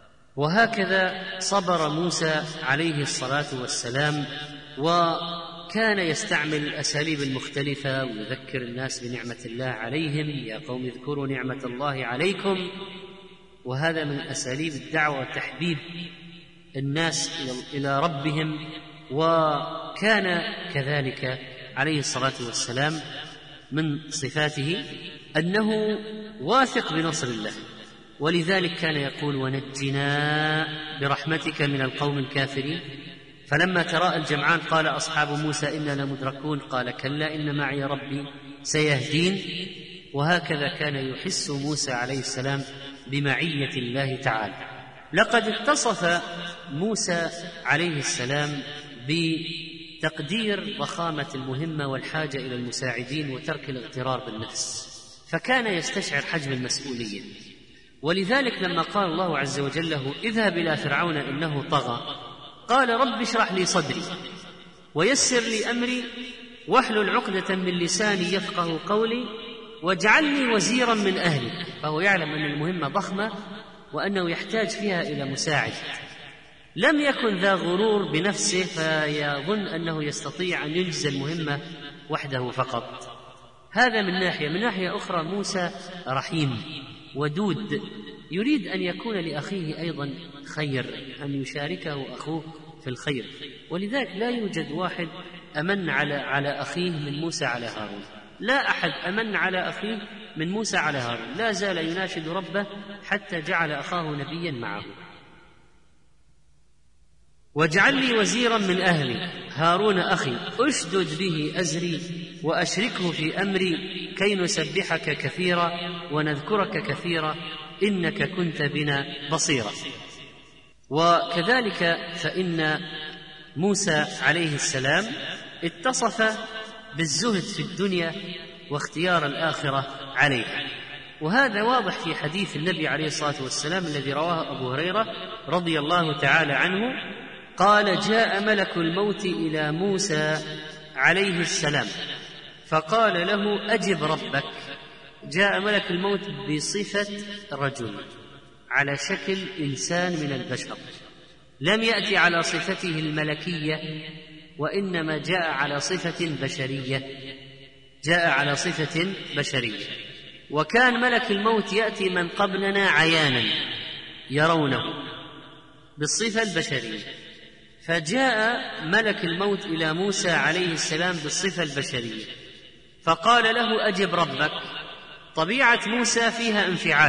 وهكذا صبر موسى عليه الصلاة والسلام، وكان وكان يستعمل الأساليب المختلفة ويذكر الناس بنعمة الله عليهم: يا قوم اذكروا نعمة الله عليكم. وهذا من أساليب الدعوة وتحبيب الناس إلى ربهم. وكان كذلك عليه الصلاة والسلام من صفاته أنه واثق بنصر الله، ولذلك كان يقول: ونجنا برحمتك من القوم الكافرين. فلما تراءى الجمعان قال أصحاب موسى: إنا لمدركون. قال: كلا إن معي ربي سيهدين. وهكذا كان يحس موسى عليه السلام بمعية الله تعالى. لقد اتصف موسى عليه السلام بتقدير ضخامة المهمة والحاجة إلى المساعدين وترك الاغترار بالنفس، فكان يستشعر حجم المسؤولية. ولذلك لما قال الله عز وجل له: اذهب إلى فرعون إنه طغى، قال: رب اشرح لي صدري ويسر لي أمري واحلل عقدة من لساني يفقه قولي واجعل لي وزيرا من أهلي. فهو يعلم أن المهمة ضخمة وأنه يحتاج فيها إلى مساعد. لم يكن ذا غرور بنفسه فيظن أنه يستطيع أن ينجز المهمة وحده فقط. هذا من ناحية. من ناحية أخرى موسى رحيم ودود، يريد أن يكون لأخيه أيضا خير، أن يشاركه أخوه في الخير. ولذلك لا يوجد واحد أمن على أخيه من موسى على هارون. لا أحد أمن على أخيه من موسى على هارون. لا زال يناشد ربه حتى جعل أخاه نبيا معه. واجعل لي وزيرا من أهلي هارون أخي أشدد به أزري وأشركه في أمري كي نسبحك كثيرا ونذكرك كثيرا إنك كنت بنا بصيرا. وكذلك فإن موسى عليه السلام اتصف بالزهد في الدنيا واختيار الآخرة عليها، وهذا واضح في حديث النبي عليه الصلاة والسلام الذي رواه أبو هريرة رضي الله تعالى عنه قال: جاء ملك الموت إلى موسى عليه السلام فقال له: أجب ربك. جاء ملك الموت بصفة رجل على شكل إنسان من البشر، لم يأتي على صفته الملكية وإنما جاء على صفة بشرية، جاء على صفة بشرية. وكان ملك الموت يأتي من قبلنا عيانا يرونه بالصفة البشرية، فجاء ملك الموت إلى موسى عليه السلام بالصفة البشرية فقال له: أجب ربك. طبيعة موسى فيها انفعال،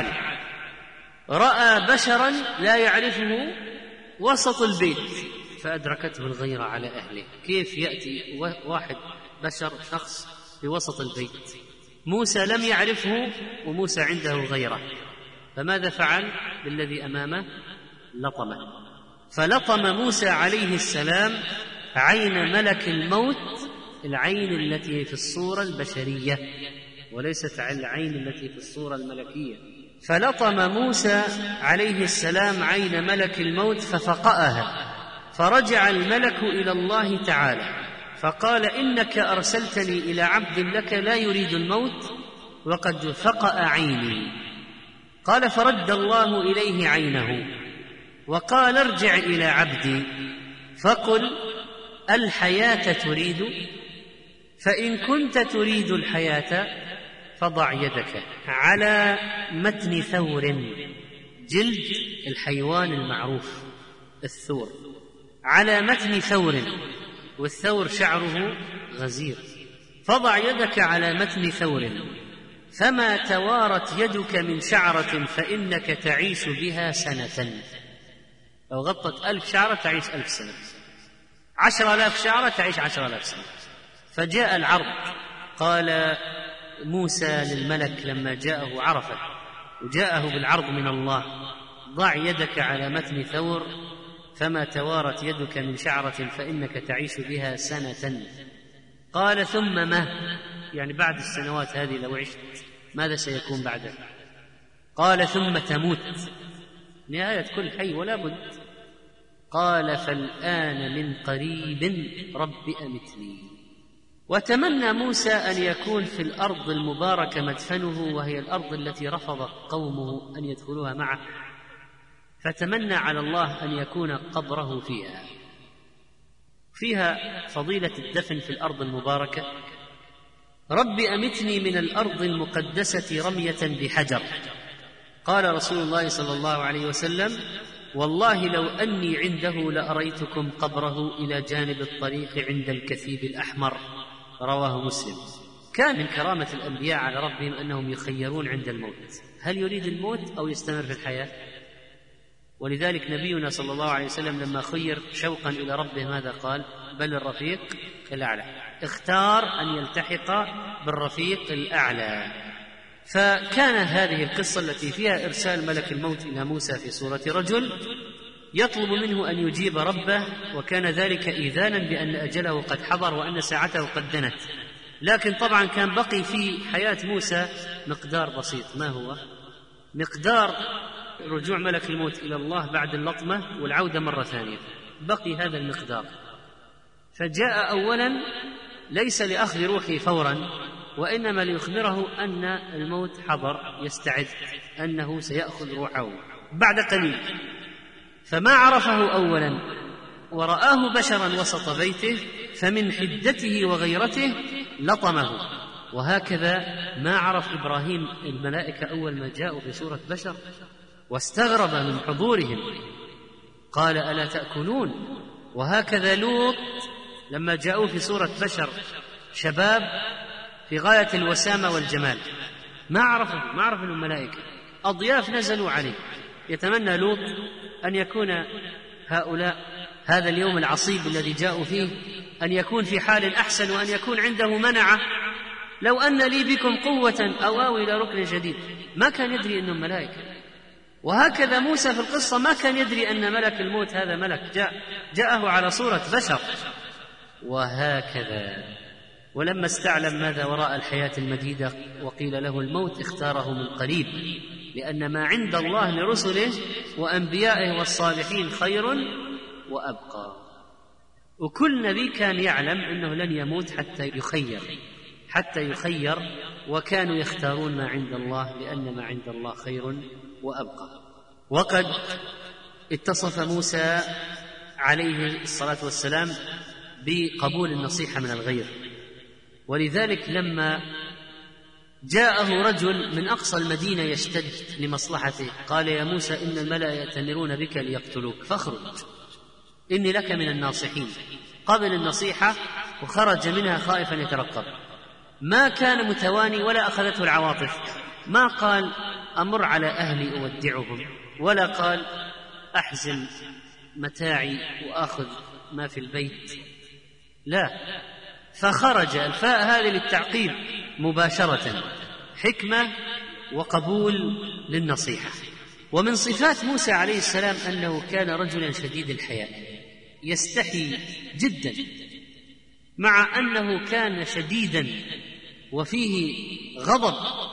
رأى بشرا لا يعرفه وسط البيت فأدركته الغيرة على أهله. كيف يأتي واحد بشر شخص في وسط البيت؟ موسى لم يعرفه وموسى عنده غيرة، فماذا فعل بالذي أمامه؟ لطمه. فلطم موسى عليه السلام عين ملك الموت، العين التي في الصورة البشرية وليست العين التي في الصورة الملكية. فلطم موسى عليه السلام عين ملك الموت ففقأها، فرجع الملك إلى الله تعالى فقال: إنك أرسلتني إلى عبد لك لا يريد الموت وقد فقأ عيني. قال: فرد الله إليه عينه وقال: ارجع إلى عبدي فقل: الحياة تريد؟ فإن كنت تريد الحياة فضع يدك على متن ثور، جلد الحيوان المعروف الثور، على متن ثور، والثور شعره غزير. فضع يدك على متن ثور فما توارت يدك من شعرة فإنك تعيش بها سنة. لو غطت 1000 شعرة تعيش 1000 سنة، 10,000 شعرة تعيش 10,000 سنة. فجاء العرض. قال موسى للملك لما جاءه عرفه وجاءه بالعرض من الله: ضع يدك على متن ثور فما توارت يدك من شعرة فإنك تعيش بها سنة. قال: ثم ما؟ يعني بعد السنوات هذه لو عشت ماذا سيكون بعدها؟ قال: ثم تموت، نهاية كل حي ولا بد. قال: فالآن من قريب رب أمتني. وتمنى موسى أن يكون في الأرض المباركة مدفنه، وهي الأرض التي رفض قومه أن يدخلوها معه، فتمنى على الله أن يكون قبره فيها. فيها فضيلة الدفن في الأرض المباركة. رب أمتني من الأرض المقدسة رمية بحجر. قال رسول الله صلى الله عليه وسلم: والله لو أني عنده لأريتكم قبره إلى جانب الطريق عند الكثيب الأحمر. رواه مسلم. كان من كرامة الأنبياء على ربهم أنهم يخيرون عند الموت، هل يريد الموت أو يستمر في الحياة؟ ولذلك نبينا صلى الله عليه وسلم لما خير شوقا إلى ربه ماذا قال؟ بل الرفيق الأعلى. اختار أن يلتحق بالرفيق الأعلى. فكان هذه القصة التي فيها إرسال ملك الموت إلى موسى في صورة رجل يطلب منه أن يجيب ربه، وكان ذلك إيذانا بأن أجله قد حضر وأن ساعته قد دنت. لكن طبعا كان بقي في حياة موسى مقدار بسيط. ما هو؟ مقدار رجوع ملك الموت إلى الله بعد اللطمة والعودة مرة ثانية، بقي هذا المقدار. فجاء أولا ليس لأخذ روحه فورا، وإنما ليخبره أن الموت حضر، يستعد أنه سيأخذ روحه بعد قليل. فما عرفه أولا ورآه بشرا وسط بيته، فمن حدته وغيرته لطمه. وهكذا ما عرف إبراهيم الملائكة أول ما جاءوا بصورة بشر واستغرب من حضورهم، قال: ألا تأكلون؟ وهكذا لوط لما جاءوا في صورة بشر شباب في غاية الوسامة والجمال ما عرف أنهم ملائكة، أضياف نزلوا عليه. يتمنى لوط أن يكون هذا اليوم العصيب الذي جاءوا فيه أن يكون في حال أحسن، وأن يكون عنده منعة. لو أن لي بكم قوة أو آوي إلى ركن شديد. ما كان يدري أنهم ملائكة. وهكذا موسى في القصة ما كان يدري أن ملك الموت هذا ملك جاءه على صورة بشر. وهكذا ولما استعلم ماذا وراء الحياة المديدة وقيل له الموت اختاره من قريب، لأن ما عند الله لرسله وأنبيائه والصالحين خير وأبقى. وكل نبي كان يعلم أنه لن يموت حتى يخير، وكانوا يختارون ما عند الله لأن ما عند الله خير وأبقى. وقد اتصف موسى عليه الصلاة والسلام بقبول النصيحة من الغير، ولذلك لما جاءه رجل من أقصى المدينة يشتد لمصلحته قال: يا موسى إن الملأ يأتمرون بك ليقتلوك فاخرج إني لك من الناصحين. قبل النصيحة وخرج منها خائفا يترقب، ما كان متواني ولا أخذته العواطف. ما قال أمر على أهلي أودعهم، ولا قال أحزن متاعي وآخذ ما في البيت، لا، فخرج. الفاء هذه للتعقيب مباشرة، حكمة وقبول للنصيحة. ومن صفات موسى عليه السلام أنه كان رجلا شديد الحياء، يستحي جدا، مع أنه كان شديدا وفيه غضب.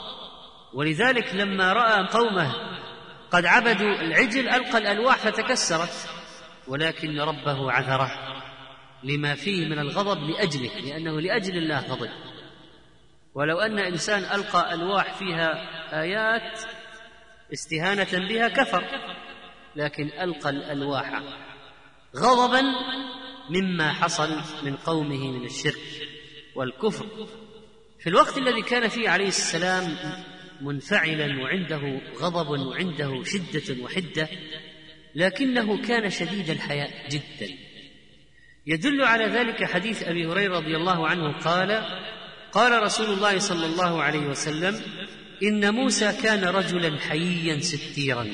ولذلك لما رأى قومه قد عبدوا العجل ألقى الألواح فتكسرت، ولكن ربه عذره لما فيه من الغضب لأجله، لأنه لأجل الله غضب. ولو أن إنسان ألقى ألواح فيها آيات استهانة بها كفر، لكن ألقى الألواح غضبا مما حصل من قومه من الشرك والكفر في الوقت الذي كان فيه عليه السلام منفعلا وعنده غضب وعنده شدة وحدة، لكنه كان شديد الحياء جدا. يدل على ذلك حديث أبي هريرة رضي الله عنه قال رسول الله صلى الله عليه وسلم: إن موسى كان رجلا حييا ستيرا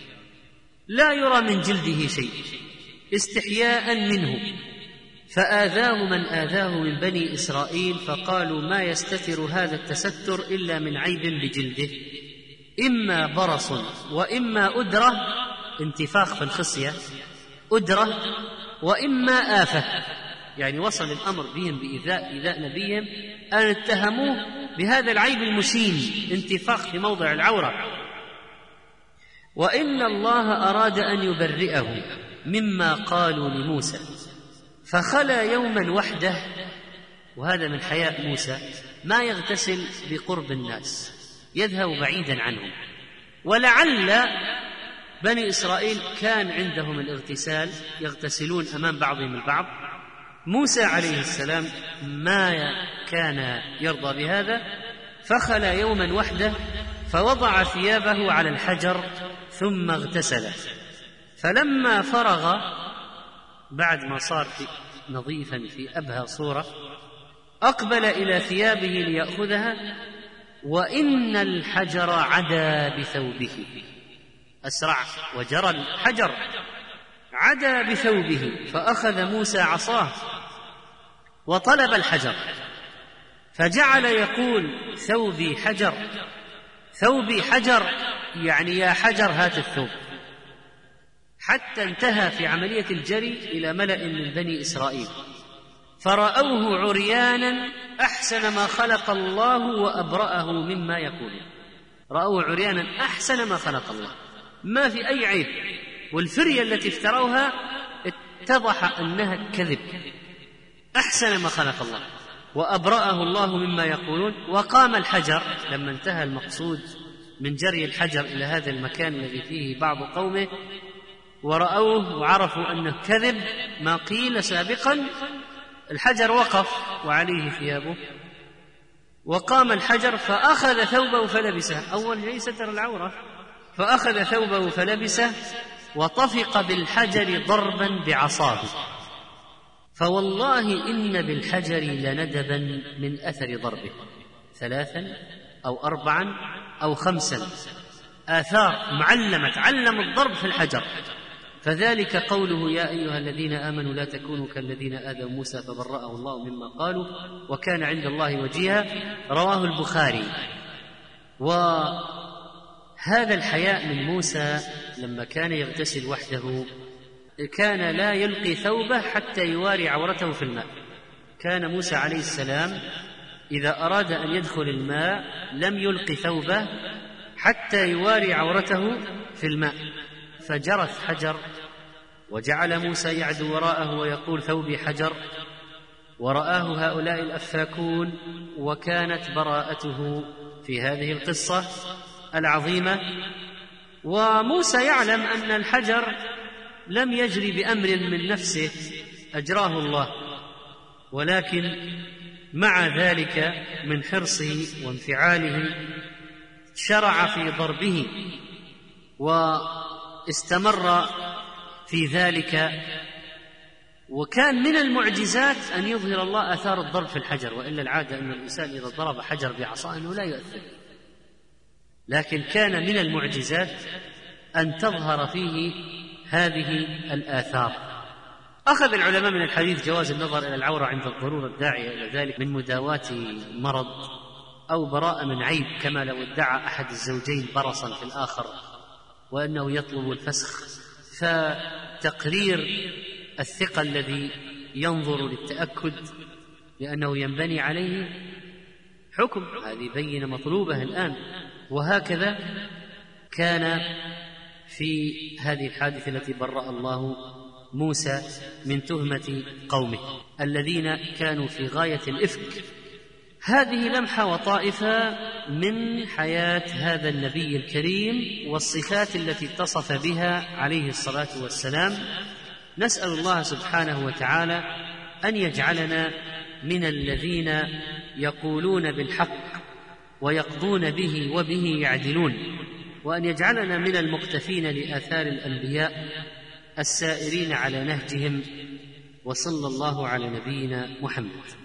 لا يرى من جلده شيء استحياء منه، فآذاه من آذاه من بني إسرائيل، فقالوا ما يستتر هذا التستر إلا من عيب بجلده، إما برص وإما أدرة، انتفاخ في الخصية أدرة، وإما آفة. يعني وصل الأمر بهم بإيذاء نبيهم أن اتهموه بهذا العيب المشين، انتفاخ في موضع العورة. وإن الله أراد أن يبرئه مما قالوا لموسى، فخلى يوما وحده. وهذا من حياء موسى، ما يغتسل بقرب الناس، يذهب بعيدا عنهم. ولعل بني إسرائيل كان عندهم الاغتسال، يغتسلون أمام بعضهم البعض، موسى عليه السلام ما كان يرضى بهذا، فخلى يوما وحده فوضع ثيابه على الحجر ثم اغتسل. فلما فرغ بعد ما صار نظيفا في أبهى صورة أقبل إلى ثيابه ليأخذها، وإن الحجر عدا بثوبه، أسرع وجرى الحجر عدا بثوبه، فأخذ موسى عصاه وطلب الحجر، فجعل يقول ثوبي حجر ثوبي حجر، يعني يا حجر هات الثوب، حتى انتهى في عملية الجري إلى ملأ من بني إسرائيل فرأوه عريانا أحسن ما خلق الله وأبرأه مما يقول. رأوه عريانا أحسن ما خلق الله، ما في أي عيب، والفرية التي افتروها اتضح أنها كذب، أحسن ما خلق الله وأبرأه الله مما يقولون. وقام الحجر لما انتهى المقصود من جري الحجر إلى هذا المكان الذي فيه بعض قومه ورأوه وعرفوا أنه كذب ما قيل سابقا، الحجر وقف وعليه ثيابه، وقام الحجر فأخذ ثوبه فلبسه، أول شيء ستر العورة، فأخذ ثوبه فلبسه وطفق بالحجر ضربا بعصاه، فوالله إن بالحجر لندبا من أثر ضربه، 3 أو 4 أو 5 آثار معلمة، علم الضرب في الحجر. فذلك قوله يا أيها الذين آمنوا لا تكونوا كالذين آذوا موسى فبرأه الله مما قالوا وكان عند الله وجيها، رواه البخاري. وهذا الحياء من موسى لما كان يغتسل وحده كان لا يلقي ثوبه حتى يواري عورته في الماء. كان موسى عليه السلام إذا أراد أن يدخل الماء لم يلقي ثوبه حتى يواري عورته في الماء، فجرت حجر وجعل موسى يعدو وراءه ويقول ثوبي حجر، ورآه هؤلاء الأفاكون، وكانت براءته في هذه القصة العظيمة. وموسى يعلم أن الحجر لم يجري بأمر من نفسه أجراه الله، ولكن مع ذلك من حرصه وانفعاله شرع في ضربه واستمر في ذلك. وكان من المعجزات أن يظهر الله آثار الضرب في الحجر، وإلا العادة أن الإنسان إذا ضرب حجر بعصا أنه لا يؤثر، لكن كان من المعجزات أن تظهر فيه هذه الآثار. أخذ العلماء من الحديث جواز النظر إلى العورة عند الضرورة الداعية إلى ذلك من مداواة مرض أو براءة من عيب، كما لو ادعى أحد الزوجين برصا في الآخر وأنه يطلب الفسخ، فتقرير الثقة الذي ينظر للتأكد لأنه ينبني عليه حكم، هذه بينة مطلوبة الآن. وهكذا كان في هذه الحادثة التي برأ الله موسى من تهمة قومه الذين كانوا في غاية الإفك. هذه لمحة وطائفة من حياة هذا النبي الكريم والصفات التي اتصف بها عليه الصلاة والسلام. نسأل الله سبحانه وتعالى أن يجعلنا من الذين يقولون بالحق ويقضون به وبه يعدلون، وأن يجعلنا من المقتفين لآثار الأنبياء السائرين على نهجهم، وصلى الله على نبينا محمد.